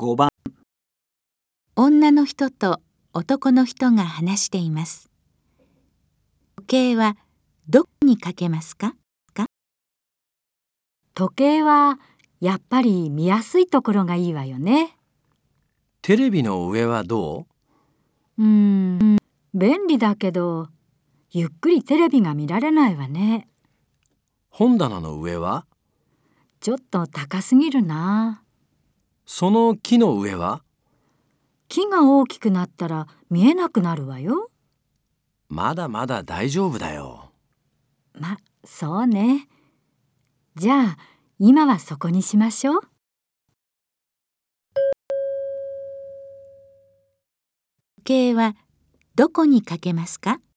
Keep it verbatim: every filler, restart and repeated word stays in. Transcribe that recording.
ごばん。 女の人と男の人が話しています。時計はどこにかけますか？ 時計はやっぱり見やすいところがいいわよね。 テレビの上はどうーん、便利だけど、ゆっくりテレビが見られないわね。 う？本棚の上は？ ちょっと高すぎるな。 その木の上は？ 木が大きくなったら見えなくなるわよ。 まだまだ大丈夫だよ。 ま、そうね。じゃあ、今はそこにしましょう。 時計はどこにかけますか？